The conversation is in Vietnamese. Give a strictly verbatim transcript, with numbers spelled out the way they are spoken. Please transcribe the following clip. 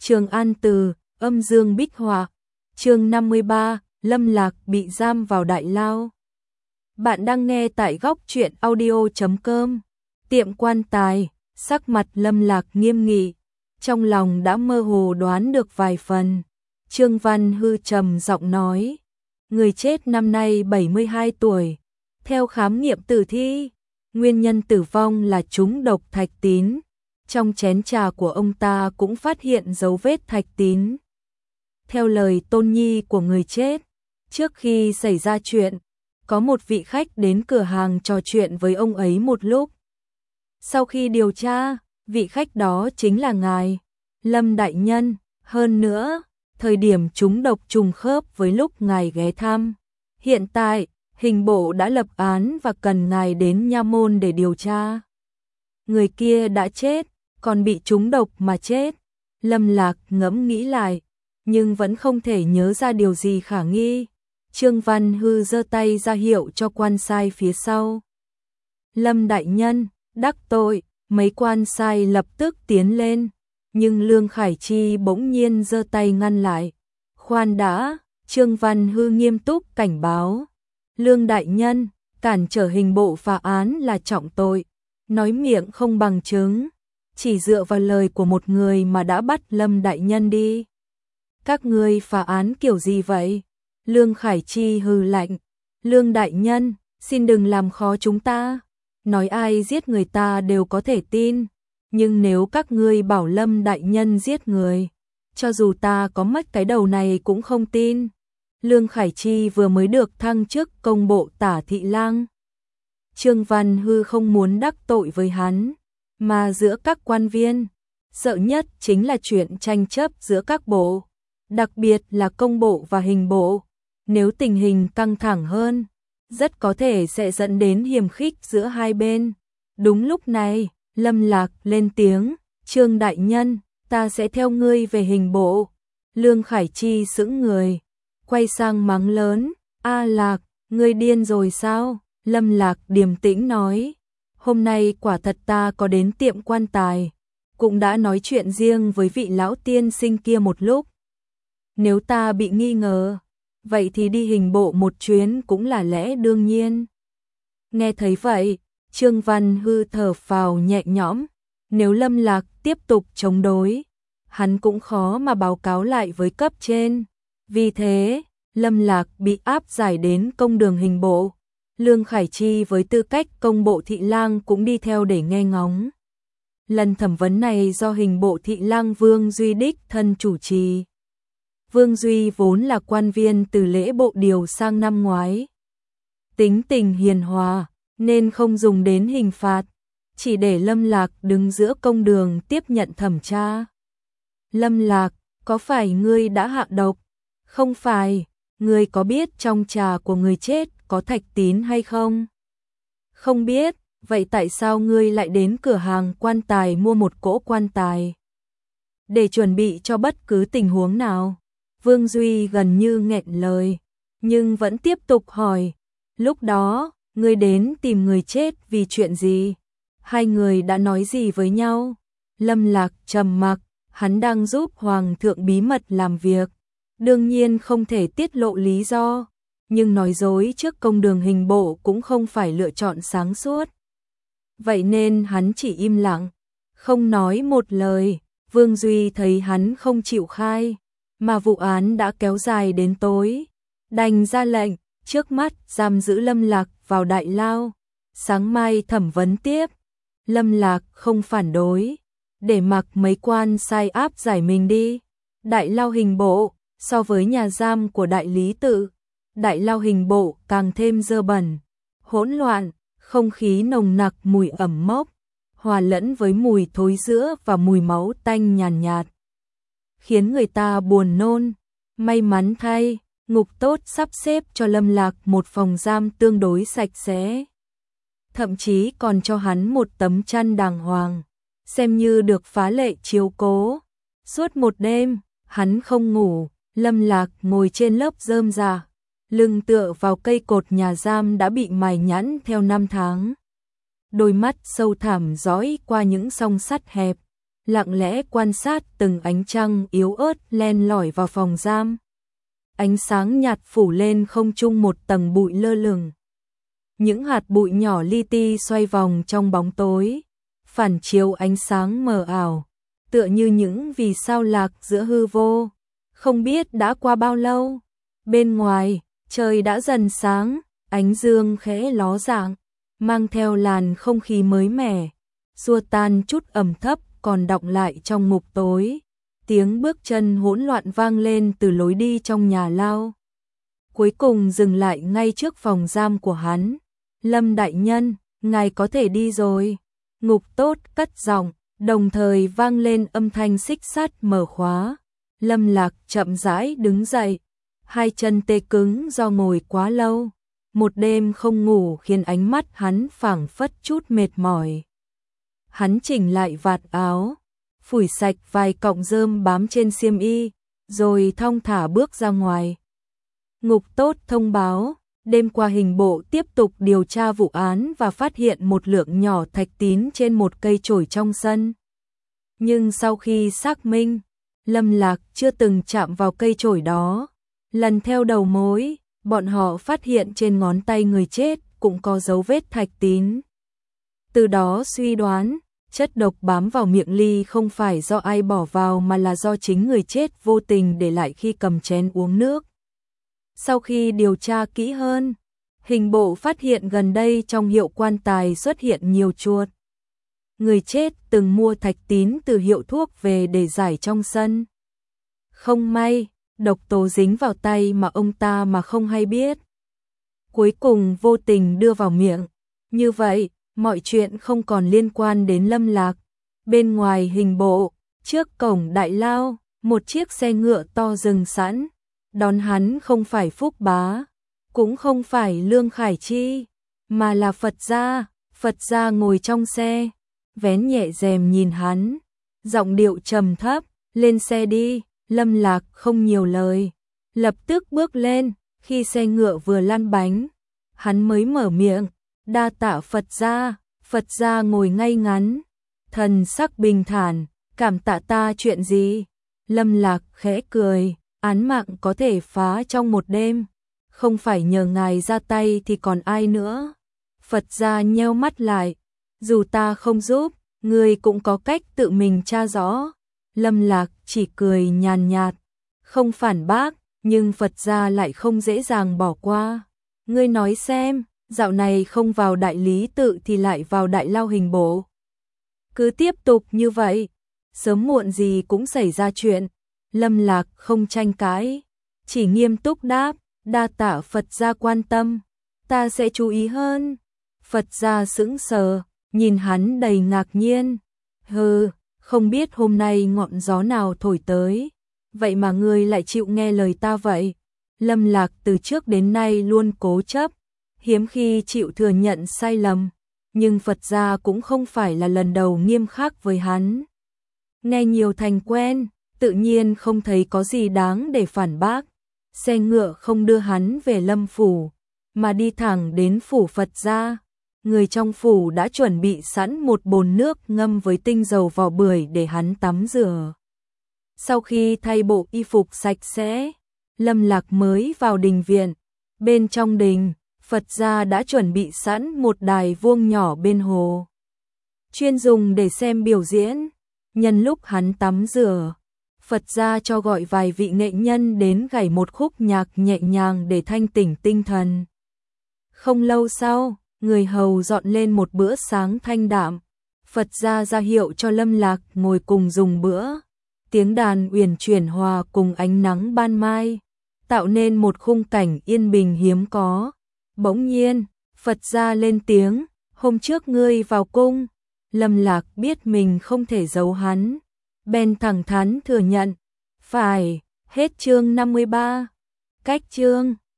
Trường An Từ, âm dương bích họa. Chương năm mươi ba, Lâm Lạc bị giam vào đại lao. Bạn đang nghe tại góc truyện audio chấm com. Tiệm quan tài, sắc mặt Lâm Lạc nghiêm nghị, trong lòng đã mơ hồ đoán được vài phần. Trương Văn Hư trầm giọng nói, người chết năm nay bảy mươi hai tuổi. Theo khám nghiệm tử thi, nguyên nhân tử vong là trúng độc thạch tín. Trong chén trà của ông ta cũng phát hiện dấu vết thạch tín. Theo lời tôn nhi của người chết, trước khi xảy ra chuyện, có một vị khách đến cửa hàng trò chuyện với ông ấy một lúc. Sau khi điều tra, vị khách đó chính là ngài, Lâm Đại Nhân. Hơn nữa, thời điểm trúng độc trùng khớp với lúc ngài ghé thăm. Hiện tại, hình bộ đã lập án và cần ngài đến nha môn để điều tra. Người kia đã chết, còn bị trúng độc mà chết. Lâm Lạc ngẫm nghĩ lại, nhưng vẫn không thể nhớ ra điều gì khả nghi. Trương Văn Hư giơ tay ra hiệu cho quan sai phía sau. Lâm Đại Nhân, đắc tội. Mấy quan sai lập tức tiến lên, nhưng Lương Khải Chi bỗng nhiên giơ tay ngăn lại. Khoan đã, Trương Văn Hư nghiêm túc cảnh báo. Lương Đại Nhân, cản trở hình bộ phá án là trọng tội. Nói miệng không bằng chứng, chỉ dựa vào lời của một người mà đã bắt Lâm Đại Nhân đi. Các ngươi phá án kiểu gì vậy? Lương Khải Chi hừ lạnh. Lương Đại Nhân, xin đừng làm khó chúng ta. Nói ai giết người ta đều có thể tin, nhưng nếu các ngươi bảo Lâm Đại Nhân giết người, cho dù ta có mất cái đầu này cũng không tin. Lương Khải Chi vừa mới được thăng chức công bộ tả thị lang. Trương Văn Hư không muốn đắc tội với hắn, mà giữa các quan viên, sợ nhất chính là chuyện tranh chấp giữa các bộ, đặc biệt là công bộ và hình bộ. Nếu tình hình căng thẳng hơn, rất có thể sẽ dẫn đến hiềm khích giữa hai bên. Đúng lúc này, Lâm Lạc lên tiếng, Trương Đại Nhân, ta sẽ theo ngươi về hình bộ. Lương Khải Chi sững người, quay sang mắng lớn, A Lạc, ngươi điên rồi sao? Lâm Lạc điềm tĩnh nói, hôm nay quả thật ta có đến tiệm quan tài, cũng đã nói chuyện riêng với vị lão tiên sinh kia một lúc. Nếu ta bị nghi ngờ, vậy thì đi hình bộ một chuyến cũng là lẽ đương nhiên. Nghe thấy vậy, Trương Văn Hư thở phào nhẹ nhõm. Nếu Lâm Lạc tiếp tục chống đối, hắn cũng khó mà báo cáo lại với cấp trên. Vì thế, Lâm Lạc bị áp giải đến công đường hình bộ. Lương Khải Chi với tư cách công bộ thị lang cũng đi theo để nghe ngóng. Lần thẩm vấn này do hình bộ thị lang Vương Duy đích thân chủ trì. Vương Duy vốn là quan viên từ lễ bộ điều sang năm ngoái. Tính tình hiền hòa, nên không dùng đến hình phạt, chỉ để Lâm Lạc đứng giữa công đường tiếp nhận thẩm tra. Lâm Lạc, có phải ngươi đã hạ độc? Không phải, ngươi có biết trong trà của người chết có thạch tín hay không? Không biết, vậy tại sao ngươi lại đến cửa hàng quan tài mua một cỗ quan tài? Để chuẩn bị cho bất cứ tình huống nào. Vương Duy gần như nghẹn lời, nhưng vẫn tiếp tục hỏi, lúc đó, ngươi đến tìm người chết vì chuyện gì? Hai người đã nói gì với nhau? Lâm Lạc trầm mặc, hắn đang giúp Hoàng thượng bí mật làm việc, đương nhiên không thể tiết lộ lý do, nhưng nói dối trước công đường hình bộ cũng không phải lựa chọn sáng suốt. Vậy nên hắn chỉ im lặng, không nói một lời. Vương Duy thấy hắn không chịu khai, mà vụ án đã kéo dài đến tối, đành ra lệnh, trước mắt giam giữ Lâm Lạc vào đại lao, sáng mai thẩm vấn tiếp. Lâm Lạc không phản đối, để mặc mấy quan sai áp giải mình đi. Đại lao hình bộ, so với nhà giam của đại lý tự, đại lao hình bộ càng thêm dơ bẩn, hỗn loạn, không khí nồng nặc mùi ẩm mốc, hòa lẫn với mùi thối rữa và mùi máu tanh nhàn nhạt, nhạt, khiến người ta buồn nôn. May mắn thay, ngục tốt sắp xếp cho Lâm Lạc một phòng giam tương đối sạch sẽ. Thậm chí còn cho hắn một tấm chăn đàng hoàng, xem như được phá lệ chiếu cố. Suốt một đêm, hắn không ngủ, Lâm Lạc ngồi trên lớp rơm rạ, lưng tựa vào cây cột nhà giam đã bị mài nhẵn theo năm tháng. Đôi mắt sâu thẳm dõi qua những song sắt hẹp, lặng lẽ quan sát từng ánh trăng yếu ớt len lỏi vào phòng giam. Ánh sáng nhạt phủ lên không trung một tầng bụi lơ lửng. Những hạt bụi nhỏ li ti xoay vòng trong bóng tối, phản chiếu ánh sáng mờ ảo, tựa như những vì sao lạc giữa hư vô. Không biết đã qua bao lâu, bên ngoài, trời đã dần sáng, ánh dương khẽ ló dạng, mang theo làn không khí mới mẻ, xua tan chút ẩm thấp còn đọng lại trong ngục tối. Tiếng bước chân hỗn loạn vang lên từ lối đi trong nhà lao. Cuối cùng dừng lại ngay trước phòng giam của hắn. Lâm đại nhân, ngài có thể đi rồi. Ngục tốt cất giọng, đồng thời vang lên âm thanh xích sắt mở khóa. Lâm Lạc chậm rãi đứng dậy, hai chân tê cứng do ngồi quá lâu. Một đêm không ngủ khiến ánh mắt hắn phảng phất chút mệt mỏi. Hắn chỉnh lại vạt áo, phủi sạch vài cọng rơm bám trên xiêm y, rồi thong thả bước ra ngoài. Ngục tốt thông báo, đêm qua hình bộ tiếp tục điều tra vụ án và phát hiện một lượng nhỏ thạch tín trên một cây chổi trong sân. Nhưng sau khi xác minh, Lâm Lạc chưa từng chạm vào cây chổi đó. Lần theo đầu mối, bọn họ phát hiện trên ngón tay người chết cũng có dấu vết thạch tín. Từ đó suy đoán, chất độc bám vào miệng ly không phải do ai bỏ vào mà là do chính người chết vô tình để lại khi cầm chén uống nước. Sau khi điều tra kỹ hơn, hình bộ phát hiện gần đây trong hiệu quan tài xuất hiện nhiều chuột. Người chết từng mua thạch tín từ hiệu thuốc về để giải trong sân. Không may, độc tố dính vào tay mà ông ta mà không hay biết. Cuối cùng vô tình đưa vào miệng. Như vậy, mọi chuyện không còn liên quan đến Lâm Lạc. Bên ngoài hình bộ, trước cổng đại lao, một chiếc xe ngựa to dừng sẵn. Đón hắn không phải Phúc Bá, cũng không phải Lương Khải Chi, mà là Phật gia. Phật gia ngồi trong xe, vén nhẹ rèm nhìn hắn, giọng điệu trầm thấp, lên xe đi. Lâm Lạc không nhiều lời, lập tức bước lên. Khi xe ngựa vừa lăn bánh, hắn mới mở miệng, đa tạ Phật gia. Phật gia ngồi ngay ngắn, thần sắc bình thản, cảm tạ ta chuyện gì? Lâm Lạc khẽ cười, án mạng có thể phá trong một đêm, không phải nhờ ngài ra tay thì còn ai nữa? Phật gia nheo mắt lại, dù ta không giúp, ngươi cũng có cách tự mình tra rõ. Lâm Lạc chỉ cười nhàn nhạt, không phản bác, nhưng Phật gia lại không dễ dàng bỏ qua. Ngươi nói xem, dạo này không vào đại lý tự thì lại vào đại lao hình bộ. Cứ tiếp tục như vậy, sớm muộn gì cũng xảy ra chuyện. Lâm Lạc không tranh cãi, chỉ nghiêm túc đáp, đa tạ Phật gia quan tâm, ta sẽ chú ý hơn. Phật gia sững sờ, nhìn hắn đầy ngạc nhiên. Hừ, không biết hôm nay ngọn gió nào thổi tới, vậy mà ngươi lại chịu nghe lời ta vậy? Lâm Lạc từ trước đến nay luôn cố chấp, hiếm khi chịu thừa nhận sai lầm, nhưng Phật gia cũng không phải là lần đầu nghiêm khắc với hắn. Nghe nhiều thành quen, tự nhiên không thấy có gì đáng để phản bác. Xe ngựa không đưa hắn về Lâm phủ, mà đi thẳng đến phủ Phật gia. Người trong phủ đã chuẩn bị sẵn một bồn nước ngâm với tinh dầu vỏ bưởi để hắn tắm rửa. Sau khi thay bộ y phục sạch sẽ, Lâm Lạc mới vào đình viện. Bên trong đình, Phật gia đã chuẩn bị sẵn một đài vuông nhỏ bên hồ, chuyên dùng để xem biểu diễn. Nhân lúc hắn tắm rửa, Phật gia cho gọi vài vị nghệ nhân đến gảy một khúc nhạc nhẹ nhàng để thanh tỉnh tinh thần. Không lâu sau, người hầu dọn lên một bữa sáng thanh đạm. Phật gia ra hiệu cho Lâm Lạc ngồi cùng dùng bữa. Tiếng đàn uyển chuyển hòa cùng ánh nắng ban mai, tạo nên một khung cảnh yên bình hiếm có. Bỗng nhiên, Phật gia lên tiếng, hôm trước ngươi vào cung. Lâm Lạc biết mình không thể giấu hắn, bèn thẳng thắn thừa nhận. Phải, hết chương năm mươi ba. Cách chương